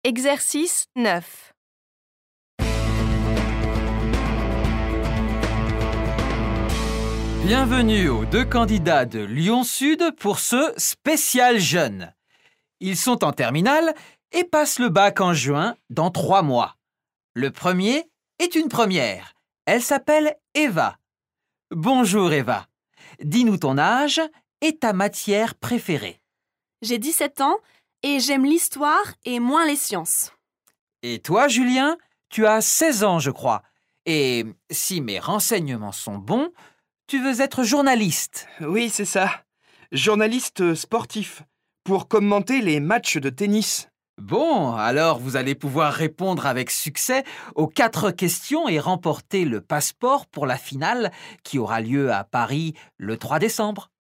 Exercice 9. Bienvenue aux deux candidats de Lyon Sud pour ce spécial jeune. Ils sont en terminale et passent le bac en juin dans 3 mois. Le premier est une première. Elle s'appelle Eva. Bonjour Eva. Dis-nous ton âge et ta matière préférée. J'ai 17 ans et j'aime l'histoire et moins les sciences. Et toi, Julien, tu as 16 ans, je crois. Et si mes renseignements sont bons, tu veux être journaliste. Oui, c'est ça. Journaliste sportif, pour commenter les matchs de tennis. Bon, alors vous allez pouvoir répondre avec succès aux 4 questions et remporter le passeport pour la finale qui aura lieu à Paris le 3 décembre.